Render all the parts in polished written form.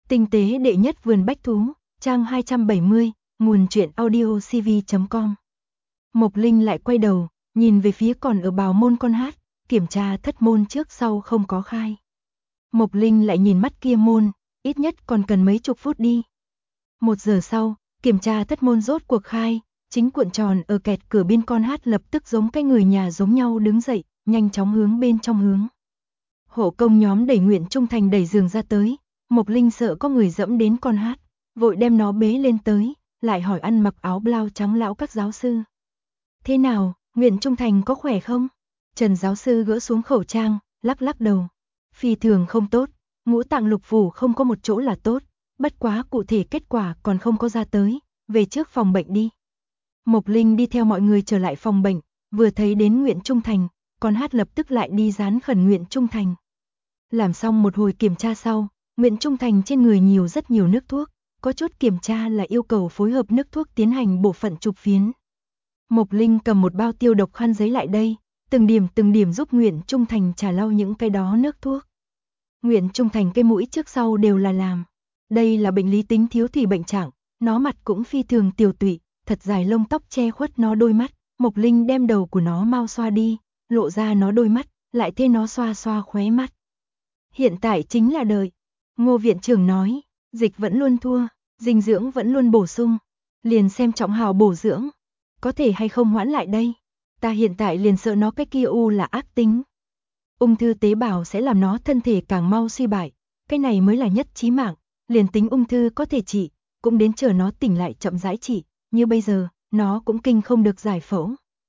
Tinh tế đệ nhất vườn bách thú, trang 270, nguồn truyện audiocv.com. Mộc Linh lại quay đầu, nhìn về phía còn ở bào môn con hát, kiểm tra thất môn trước sau không có khai. Mộc Linh lại nhìn mắt kia môn, ít nhất còn cần mấy chục phút đi. 1 giờ sau, kiểm tra thất môn rốt cuộc khai, chính cuộn tròn ở kẹt cửa bên con hát lập tức giống cái người nhà giống nhau đứng dậy, nhanh chóng hướng bên trong hướng. Hộ công nhóm đẩy Nguyện Trung Thành đẩy giường ra tới, Mộc Linh sợ có người dẫm đến con hát, vội đem nó bế lên tới, lại hỏi ăn mặc áo blau trắng lão các giáo sư. Thế nào, Nguyện Trung Thành có khỏe không? Trần giáo sư gỡ xuống khẩu trang, lắc lắc đầu. Phi thường không tốt, ngũ tạng lục phủ không có một chỗ là tốt, bất quá cụ thể kết quả còn không có ra tới, về trước phòng bệnh đi. Mộc Linh đi theo mọi người trở lại phòng bệnh, vừa thấy đến Nguyện Trung Thành, con hát lập tức lại đi dán khẩn Nguyện Trung Thành. Làm xong một hồi kiểm tra sau, Nguyện Trung Thành trên người nhiều rất nhiều nước thuốc, có chút kiểm tra là yêu cầu phối hợp nước thuốc tiến hành bộ phận chụp phiến. Mộc Linh cầm một bao tiêu độc khăn giấy lại đây, từng điểm giúp Nguyện Trung Thành trà lau những cái đó nước thuốc. Nguyện Trung Thành cái mũi trước sau đều là làm. Đây là bệnh lý tính thiếu thủy bệnh trạng, nó mặt cũng phi thường tiều tụy, thật dài lông tóc che khuất nó đôi mắt. Mộc Linh đem đầu của nó mau xoa đi, lộ ra nó đôi mắt, lại thế nó xoa xoa khóe mắt. Hiện tại chính là đợi. Ngô viện trưởng nói, dịch vẫn luôn thua, dinh dưỡng vẫn luôn bổ sung, liền xem trọng hào bổ dưỡng, có thể hay không hoãn lại đây. Ta hiện tại liền sợ nó cái kia u là ác tính. Ung thư tế bào sẽ làm nó thân thể càng mau suy bại, cái này mới là nhất chí mạng, liền tính ung thư có thể trị, cũng đến chờ nó tỉnh lại chậm rãi trị, như bây giờ, nó cũng kinh không được giải phẫu.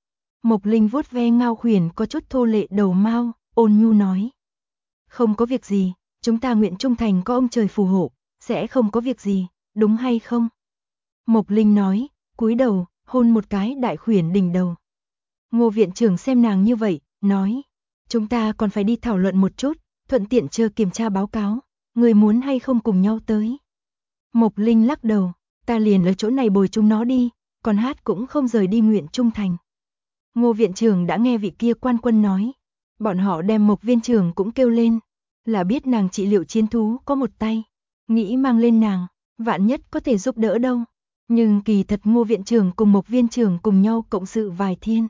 Mộc Linh vuốt ve Ngao Khuyển có chút thô lệ đầu mao, ôn nhu nói. Không có việc gì, chúng ta Nguyện Trung Thành có ông trời phù hộ, sẽ không có việc gì, đúng hay không? Mộc Linh nói, cúi đầu, hôn một cái đại khuyển đỉnh đầu. Ngô viện trưởng xem nàng như vậy, nói, chúng ta còn phải đi thảo luận một chút, thuận tiện chờ kiểm tra báo cáo, người muốn hay không cùng nhau tới. Mộc Linh lắc đầu, ta liền ở chỗ này bồi chúng nó đi, còn hát cũng không rời đi Nguyện Trung Thành. Ngô viện trưởng đã nghe vị kia quan quân nói, bọn họ đem Mộc viên trưởng cũng kêu lên, là biết nàng trị liệu chiến thú có một tay, nghĩ mang lên nàng, vạn nhất có thể giúp đỡ đâu. Nhưng kỳ thật Ngô viện trưởng cùng Mộc viên trưởng cùng nhau cộng sự vài thiên.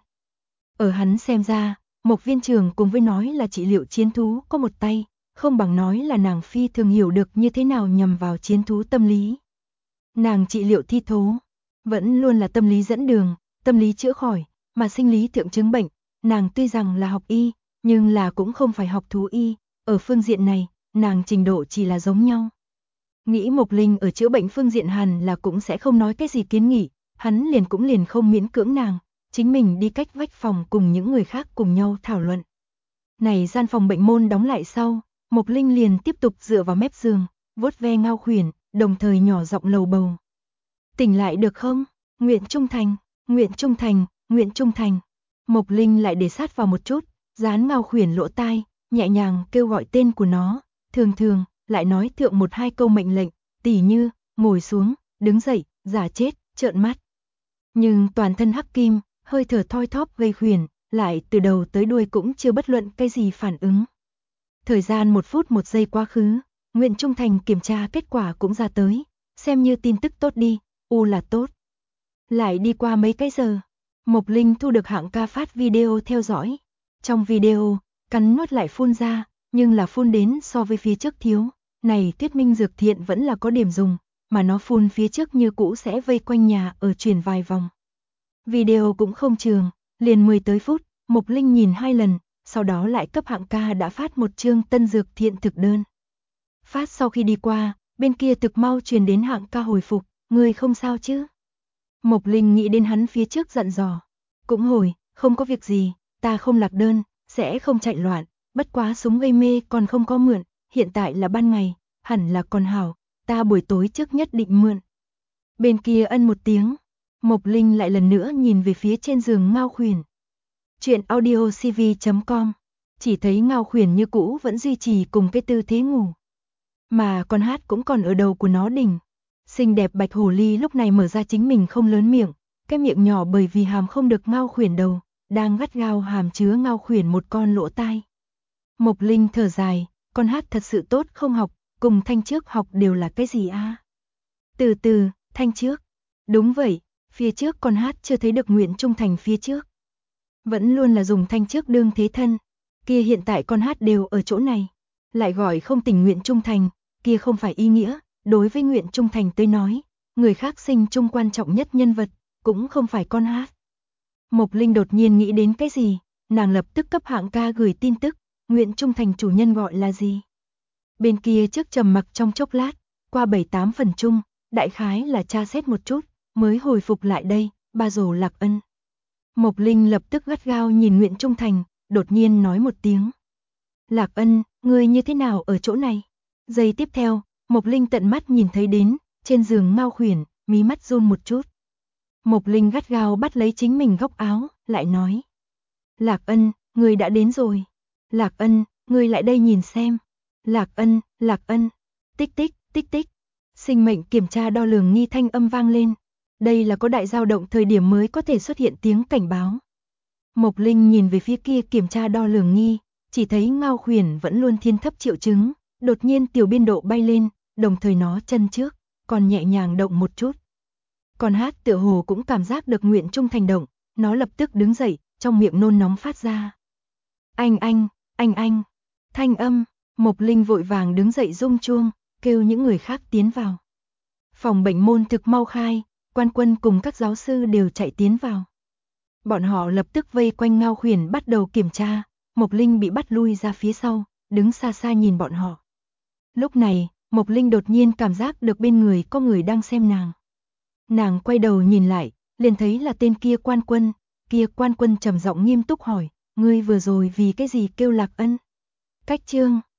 Ở hắn xem ra, Mộc viên trưởng cùng với nói là trị liệu chiến thú có một tay, không bằng nói là nàng phi thường hiểu được như thế nào nhằm vào chiến thú tâm lý. Nàng trị liệu thi thố, vẫn luôn là tâm lý dẫn đường, tâm lý chữa khỏi, mà sinh lý thượng chứng bệnh, nàng tuy rằng là học y, nhưng là cũng không phải học thú y, ở phương diện này, nàng trình độ chỉ là giống nhau. Nghĩ Mộc Linh ở chữa bệnh phương diện hẳn là cũng sẽ không nói cái gì kiến nghị, hắn liền không miễn cưỡng nàng, chính mình đi cách vách phòng cùng những người khác cùng nhau thảo luận. Này gian phòng bệnh môn đóng lại sau, Mộc Linh liền tiếp tục dựa vào mép giường, vuốt ve Ngao Khuyển, đồng thời nhỏ giọng lầu bầu. Tỉnh lại được không? Nguyện Trung Thành, Nguyện Trung Thành, Nguyện Trung Thành. Mộc Linh lại để sát vào một chút, dán Ngao Khuyển lỗ tai, nhẹ nhàng kêu gọi tên của nó, thường lại nói thượng một hai câu mệnh lệnh, tỉ như, ngồi xuống, đứng dậy, giả chết, trợn mắt. Nhưng toàn thân hắc kim, hơi thở thoi thóp gây khuyển, lại từ đầu tới đuôi cũng chưa bất luận cái gì phản ứng. Thời gian 1 phút 1 giây quá khứ, Nguyện Trung Thành kiểm tra kết quả cũng ra tới, xem như tin tức tốt đi, u là tốt. Lại đi qua mấy cái giờ, Mộc Linh thu được hạng ca phát video theo dõi. Trong video, cắn nuốt lại phun ra, nhưng là phun đến so với phía trước thiếu. Này thuyết minh dược thiện vẫn là có điểm dùng, mà nó phun phía trước như cũ sẽ vây quanh nhà ở chuyển vài vòng. Video cũng không trường, liền 10 tới phút, Mộc Linh nhìn 2 lần, sau đó lại cấp hạng ca đã phát một chương tân dược thiện thực đơn. Phát sau khi đi qua, bên kia thực mau truyền đến hạng ca hồi phục, người không sao chứ? Mộc Linh nghĩ đến hắn phía trước dặn dò, cũng hồi, không có việc gì, ta không lạc đơn, sẽ không chạy loạn, bất quá súng gây mê còn không có mượn, hiện tại là ban ngày, hẳn là còn hảo, ta buổi tối trước nhất định mượn. Bên kia ân một tiếng, Mộc Linh lại lần nữa nhìn về phía trên giường Ngao Khuyển. Chuyện audiocv.com, chỉ thấy Ngao Khuyển như cũ vẫn duy trì cùng cái tư thế ngủ. Mà con hát cũng còn ở đầu của nó đỉnh. Xinh đẹp bạch hồ ly lúc này mở ra chính mình không lớn miệng, cái miệng nhỏ bởi vì hàm không được Ngao Khuyển đầu, đang gắt gao hàm chứa Ngao Khuyển một con lỗ tai. Mộc Linh thở dài, con hát thật sự tốt không học, cùng Thanh trước học đều là cái gì a? Từ từ, Thanh trước. Đúng vậy, phía trước con hát chưa thấy được Nguyễn Trung Thành phía trước. Vẫn luôn là dùng Thanh trước đương thế thân. Kia hiện tại con hát đều ở chỗ này. Lại gọi không tình Nguyễn Trung Thành, kia không phải ý nghĩa. Đối với Nguyễn Trung Thành tới nói, người khác sinh chung quan trọng nhất nhân vật, cũng không phải con hát. Mộc Linh đột nhiên nghĩ đến cái gì, nàng lập tức cấp hạng ca gửi tin tức, Nguyễn Trung Thành chủ nhân gọi là gì. Bên kia trước trầm mặc trong chốc lát, qua 7-8 phần chung, đại khái là tra xét một chút, mới hồi phục lại đây, ba rồ Lạc Ân. Mộc Linh lập tức gắt gao nhìn Nguyễn Trung Thành, đột nhiên nói một tiếng. Lạc Ân, ngươi như thế nào ở chỗ này? Giây tiếp theo, Mộc Linh tận mắt nhìn thấy đến, trên giường Mao Khuyển, mí mắt run một chút. Mộc Linh gắt gao bắt lấy chính mình góc áo, lại nói. Lạc Ân, ngươi đã đến rồi. Lạc Ân, ngươi lại đây nhìn xem. Lạc Ân, tích tích, tích tích. Sinh mệnh kiểm tra đo lường nghi thanh âm vang lên. Đây là có đại dao động thời điểm mới có thể xuất hiện tiếng cảnh báo. Mộc Linh nhìn về phía kia kiểm tra đo lường nghi, chỉ thấy Ngao Khuyển vẫn luôn thiên thấp triệu chứng, đột nhiên tiểu biên độ bay lên, đồng thời nó chân trước, còn nhẹ nhàng động một chút. Còn hát tựa hồ cũng cảm giác được Nguyễn Trung Thành động, nó lập tức đứng dậy, trong miệng nôn nóng phát ra. Anh, thanh âm, Mộc Linh vội vàng đứng dậy rung chuông, kêu những người khác tiến vào. Phòng bệnh môn thực mau khai, quan quân cùng các giáo sư đều chạy tiến vào. Bọn họ lập tức vây quanh Ngao Khuyển bắt đầu kiểm tra, Mộc Linh bị bắt lui ra phía sau, đứng xa xa nhìn bọn họ. Lúc này, Mộc Linh đột nhiên cảm giác được bên người có người đang xem nàng. Nàng quay đầu nhìn lại, liền thấy là tên kia quan quân trầm giọng nghiêm túc hỏi, ngươi vừa rồi vì cái gì kêu Lạc Ân? Cách chương